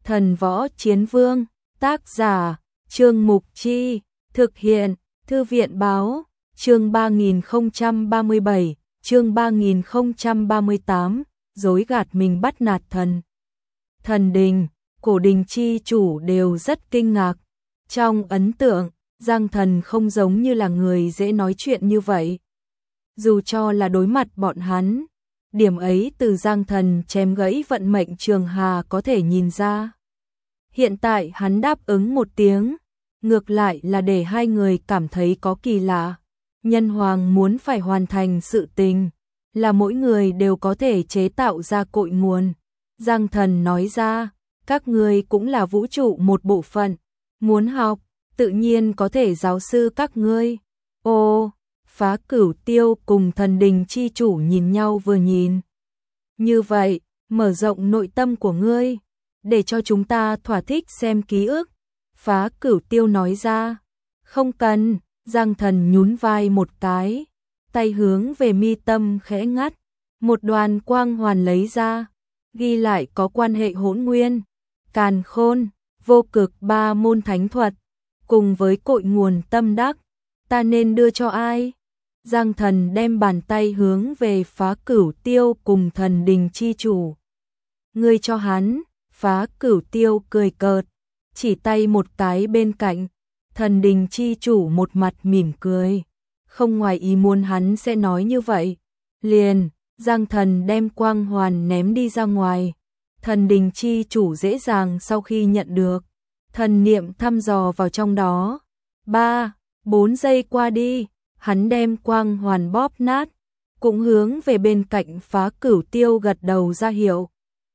Thần Võ Chiến Vương, tác giả, Trương Mục Chi, thực hiện, Thư viện Báo, chương 3037, chương 3038, dối gạt mình bắt nạt thần. Thần đình, cổ đình chi chủ đều rất kinh ngạc. Trong ấn tượng, Giang Thần không giống như là người dễ nói chuyện như vậy. Dù cho là đối mặt bọn hắn, điểm ấy từ Giang Thần chém gãy vận mệnh Trường Hà có thể nhìn ra. Hiện tại hắn đáp ứng một tiếng, ngược lại là để hai người cảm thấy có kỳ lạ. Nhân hoàng muốn phải hoàn thành sự tình, là mỗi người đều có thể chế tạo ra cội nguồn. Giang Thần nói ra, các ngươi cũng là vũ trụ một bộ phận, muốn học, tự nhiên có thể giáo sư các ngươi. Ô, Phá Cửu Tiêu cùng thần đình chi chủ nhìn nhau vừa nhìn. Như vậy, mở rộng nội tâm của ngươi, để cho chúng ta thỏa thích xem ký ức. Phá Cửu Tiêu nói ra, không cần. Giang Thần nhún vai một cái, tay hướng về mi tâm khẽ ngắt, một đoàn quang hoàn lấy ra, ghi lại có quan hệ hỗn nguyên, càn khôn, vô cực ba môn thánh thuật, cùng với cội nguồn tâm đắc, ta nên đưa cho ai? Giang Thần đem bàn tay hướng về Phá Cửu Tiêu cùng thần đình chi chủ. Ngươi cho hắn. Phá Cửu Tiêu cười cợt, chỉ tay một cái bên cạnh. Thần đình chi chủ một mặt mỉm cười, không ngoài ý muốn hắn sẽ nói như vậy. Liền, Giang Thần đem quang hoàn ném đi ra ngoài. Thần đình chi chủ dễ dàng sau khi nhận được, thần niệm thăm dò vào trong đó. 3-4 giây qua đi, hắn đem quang hoàn bóp nát, cũng hướng về bên cạnh Phá Cửu Tiêu gật đầu ra hiệu.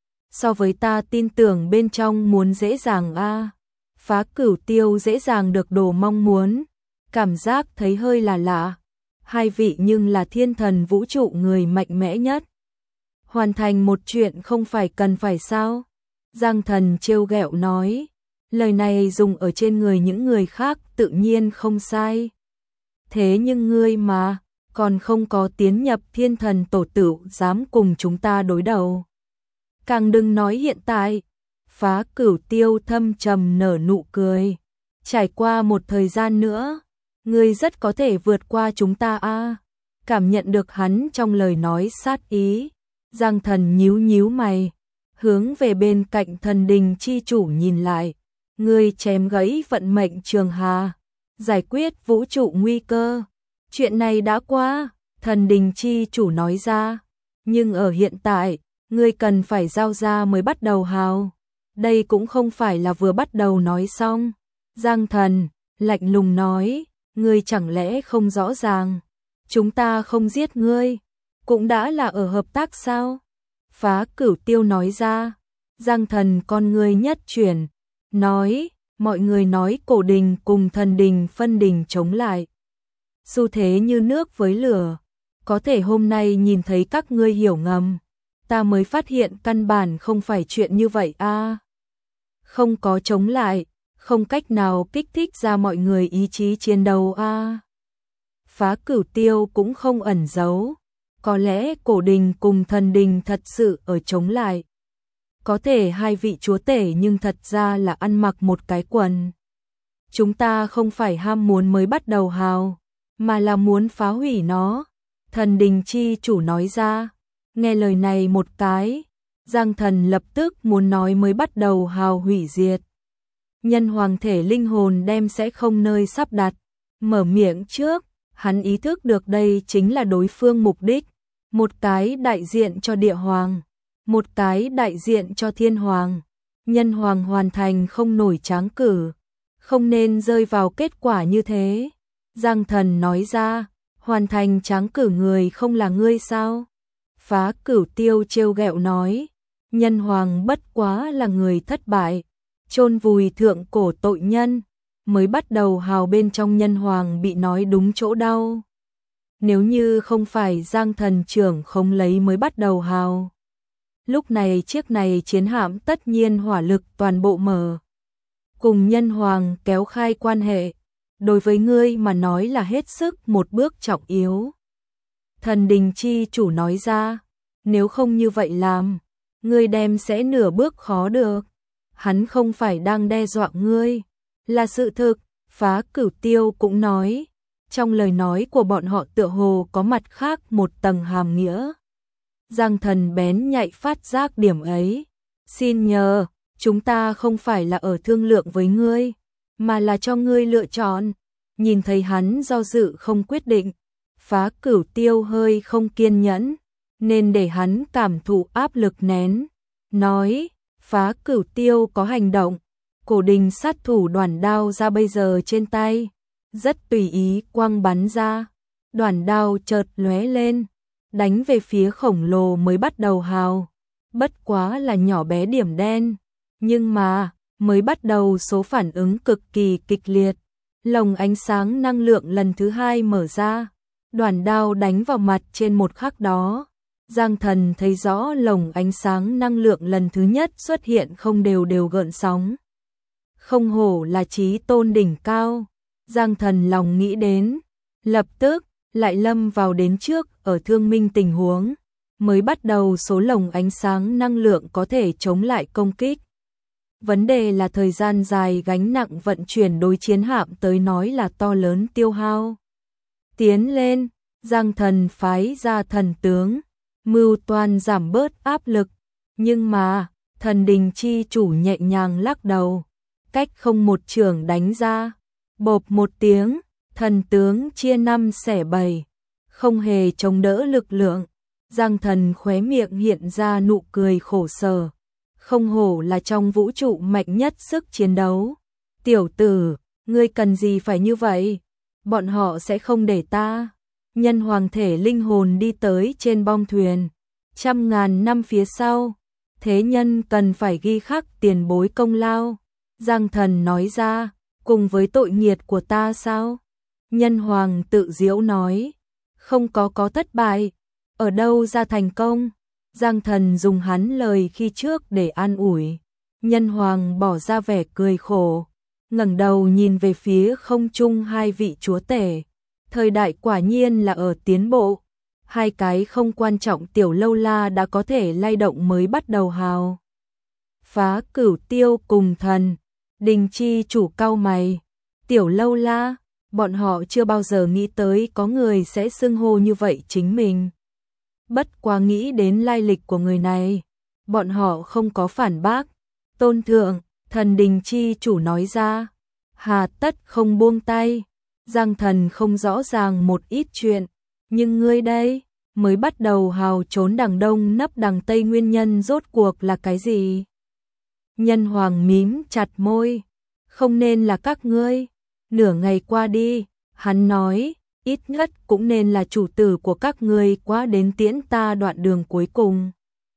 So với ta tin tưởng bên trong muốn dễ dàng a. Phá Cửu Tiêu dễ dàng được đồ mong muốn, cảm giác thấy hơi là lạ. Hai vị nhưng là thiên thần vũ trụ người mạnh mẽ nhất. Hoàn thành một chuyện không phải cần phải sao? Giang Thần trêu ghẹo nói, lời này dùng ở trên người những người khác tự nhiên không sai. Thế nhưng ngươi mà, còn không có tiến nhập thiên thần tổ tử dám cùng chúng ta đối đầu. Càng đừng nói hiện tại. Phá Cửu Tiêu thâm trầm nở nụ cười. Trải qua một thời gian nữa, ngươi rất có thể vượt qua chúng ta a. Cảm nhận được hắn trong lời nói sát ý, Giang Thần nhíu nhíu mày, hướng về bên cạnh thần đình chi chủ nhìn lại. Ngươi chém gãy vận mệnh Trường Hà, giải quyết vũ trụ nguy cơ. Chuyện này đã qua, thần đình chi chủ nói ra. Nhưng ở hiện tại, ngươi cần phải giao ra mới bắt đầu hào. Đây cũng không phải là vừa bắt đầu nói xong. Giang Thần lạnh lùng nói, ngươi chẳng lẽ không rõ ràng, chúng ta không giết ngươi, cũng đã là ở hợp tác sao? Phá Cửu Tiêu nói ra. Giang Thần con ngươi nhất chuyển, nói, mọi người nói cổ đình cùng thần đình phân đình chống lại. Xu thế như nước với lửa, có thể hôm nay nhìn thấy các ngươi hiểu ngầm, ta mới phát hiện căn bản không phải chuyện như vậy a. Không có chống lại, không cách nào kích thích ra mọi người ý chí chiến đấu a. Phá Cửu Tiêu cũng không ẩn giấu, có lẽ cổ đình cùng thần đình thật sự ở chống lại. Có thể hai vị chúa tể nhưng thật ra là ăn mặc một cái quần. Chúng ta không phải ham muốn mới bắt đầu hào, mà là muốn phá hủy nó. Thần đình chi chủ nói ra. Nghe lời này một cái, Giang Thần lập tức muốn nói mới bắt đầu hào hủy diệt. Nhân hoàng thể linh hồn đem sẽ không nơi sắp đặt. Mở miệng trước, hắn ý thức được đây chính là đối phương mục đích. Một cái đại diện cho địa hoàng, một cái đại diện cho thiên hoàng. Nhân hoàng hoàn thành không nổi tráng cử, không nên rơi vào kết quả như thế. Giang Thần nói ra, hoàn thành tráng cử người không là ngươi sao? Phá Cửu Tiêu trêu ghẹo nói, nhân hoàng bất quá là người thất bại, chôn vùi thượng cổ tội nhân, mới bắt đầu hào bên trong nhân hoàng bị nói đúng chỗ đau. Nếu như không phải Giang Thần trưởng không lấy mới bắt đầu hào, lúc này chiếc này chiến hạm tất nhiên hỏa lực toàn bộ mở, cùng nhân hoàng kéo khai quan hệ, đối với ngươi mà nói là hết sức một bước trọng yếu. Thần đình chi chủ nói ra, nếu không như vậy làm, ngươi đem sẽ nửa bước khó được. hắn không phải đang đe dọa ngươi, là sự thực, Phá Cửu Tiêu cũng nói. Trong lời nói của bọn họ tựa hồ có mặt khác một tầng hàm nghĩa. Giang Thần bén nhạy phát giác điểm ấy. Xin nhờ, chúng ta không phải là ở thương lượng với ngươi, mà là cho ngươi lựa chọn. Nhìn thấy hắn do dự không quyết định, Phá Cửu Tiêu hơi không kiên nhẫn, nên để hắn cảm thụ áp lực nén. Nói, Phá Cửu Tiêu có hành động, cổ đình sát thủ đoản đao ra bây giờ trên tay, rất tùy ý quăng bắn ra, đoản đao chợt lóe lên, đánh về phía khổng lồ mới bắt đầu hào. Bất quá là nhỏ bé điểm đen, nhưng mà mới bắt đầu số phản ứng cực kỳ kịch liệt. Lồng ánh sáng năng lượng lần thứ hai mở ra, đoản đao đánh vào mặt trên một khắc đó. Giang Thần thấy rõ lồng ánh sáng năng lượng lần thứ nhất xuất hiện không đều gợn sóng. Không hổ là chí tôn đỉnh cao. Giang Thần lòng nghĩ đến, lập tức lại lâm vào đến trước ở thương minh tình huống, mới bắt đầu số lồng ánh sáng năng lượng có thể chống lại công kích. Vấn đề là thời gian dài gánh nặng vận chuyển đối chiến hạm tới nói là to lớn tiêu hao. Tiến lên, Giang Thần phái ra thần tướng, mưu toan giảm bớt áp lực, nhưng mà Thần Đình chi chủ nhẹ nhàng lắc đầu, cách không một chưởng đánh ra, bộp một tiếng, thần tướng chia 5 xẻ 7, không hề chống đỡ lực lượng. Giang Thần khóe miệng hiện ra nụ cười khổ sở, không hổ là trong vũ trụ mạnh nhất sức chiến đấu. Tiểu tử, ngươi cần gì phải như vậy? Bọn họ sẽ không để ta. Nhân hoàng thể linh hồn đi tới trên bong thuyền, 100.000 năm phía sau, thế nhân cần phải ghi khắc tiền bối công lao. Giang Thần nói ra, cùng với tội nghiệt của ta sao? Nhân hoàng tự giễu nói, không có thất bại, ở đâu ra thành công? Giang Thần dùng hắn lời khi trước để an ủi. Nhân hoàng bỏ ra vẻ cười khổ, ngẩng đầu nhìn về phía không trung hai vị chúa tể. Thời đại quả nhiên là ở tiến bộ, hai cái không quan trọng tiểu lâu la đã có thể lay động mới bắt đầu hào. Phá Cửu Tiêu cùng Thần Đình chi chủ cau mày, tiểu lâu la, bọn họ chưa bao giờ nghĩ tới có người sẽ xưng hô như vậy chính mình. Bất quá nghĩ đến lai lịch của người này, bọn họ không có phản bác. Tôn thượng, Thần Đình chi chủ nói ra, hà tất không buông tay. Giang Thần không rõ ràng một ít chuyện, nhưng ngươi đây, mới bắt đầu hào trốn đằng đông nấp đằng tây nguyên nhân rốt cuộc là cái gì? Nhân hoàng mím chặt môi, không nên là các ngươi. Nửa ngày qua đi, hắn nói, ít nhất cũng nên là chủ tử của các ngươi quá đến tiễn ta đoạn đường cuối cùng.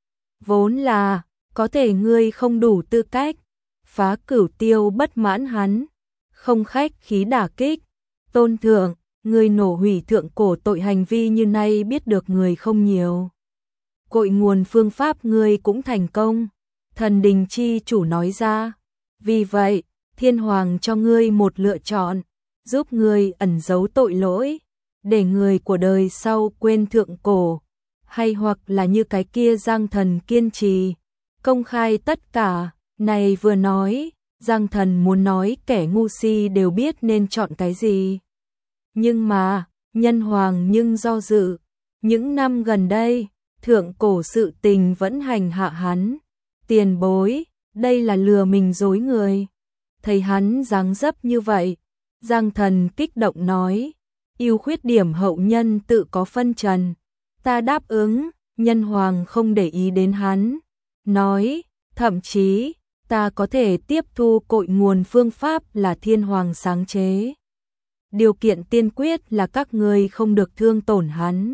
Vốn là, có thể ngươi không đủ tư cách. Phá Cửu Tiêu bất mãn hắn, không khách khí đả kích. Tôn thượng, ngươi nổ hủy thượng cổ tội hành vi như nay biết được người không nhiều. Cội nguồn phương pháp ngươi cũng thành công. Thần Đình chi chủ nói ra, vì vậy, Thiên Hoàng cho ngươi một lựa chọn, giúp ngươi ẩn giấu tội lỗi, để người của đời sau quên thượng cổ, hay hoặc là như cái kia Giang Thần kiên trì, công khai tất cả. Này vừa nói, Giang Thần muốn nói kẻ ngu si đều biết nên chọn cái gì. Nhưng mà, nhân hoàng nhưng do dự, những năm gần đây, thượng cổ sự tình vẫn hành hạ hắn. Tiền bối, đây là lừa mình dối người. Thấy hắn dáng dấp như vậy, Giang Thần kích động nói, ưu khuyết điểm hậu nhân tự có phân trần. Ta đáp ứng. Nhân hoàng không để ý đến hắn, nói, thậm chí, ta có thể tiếp thu cội nguồn phương pháp là Thiên Hoàng sáng chế. Điều kiện tiên quyết là các ngươi không được thương tổn hắn.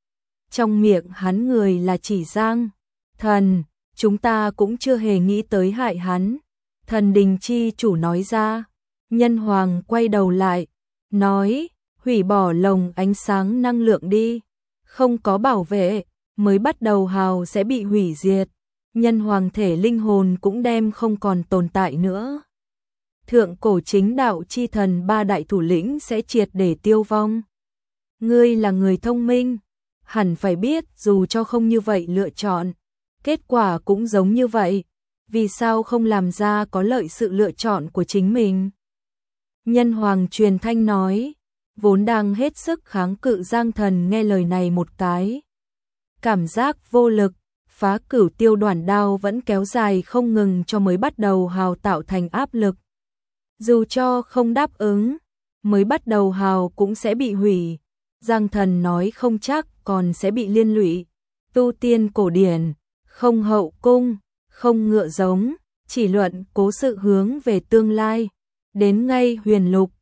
Trong miệng hắn người là chỉ Giang Thần, chúng ta cũng chưa hề nghĩ tới hại hắn. Thần Đình chi chủ nói ra. Nhân hoàng quay đầu lại, nói, hủy bỏ lồng ánh sáng năng lượng đi. Không có bảo vệ, mới bắt đầu hào sẽ bị hủy diệt. Nhân hoàng thể linh hồn cũng đem không còn tồn tại nữa. Thượng cổ chính đạo chi thần ba đại thủ lĩnh sẽ triệt để tiêu vong. Ngươi là người thông minh, hẳn phải biết dù cho không như vậy lựa chọn, kết quả cũng giống như vậy. vì sao không làm ra có lợi sự lựa chọn của chính mình? Nhân Hoàng truyền thanh nói, vốn đang hết sức kháng cự Giang Thần nghe lời này một cái. Cảm giác vô lực, Phá Cửu Tiêu Đoản đao vẫn kéo dài không ngừng cho mới bắt đầu hào tạo thành áp lực. Dù cho không đáp ứng, mới bắt đầu hào cũng sẽ bị hủy. Giang Thần nói không chắc còn sẽ bị liên lụy. Tu tiên cổ điển, không hậu cung, không ngựa giống, chỉ luận cố sự hướng về tương lai. Đến ngay huyền lục,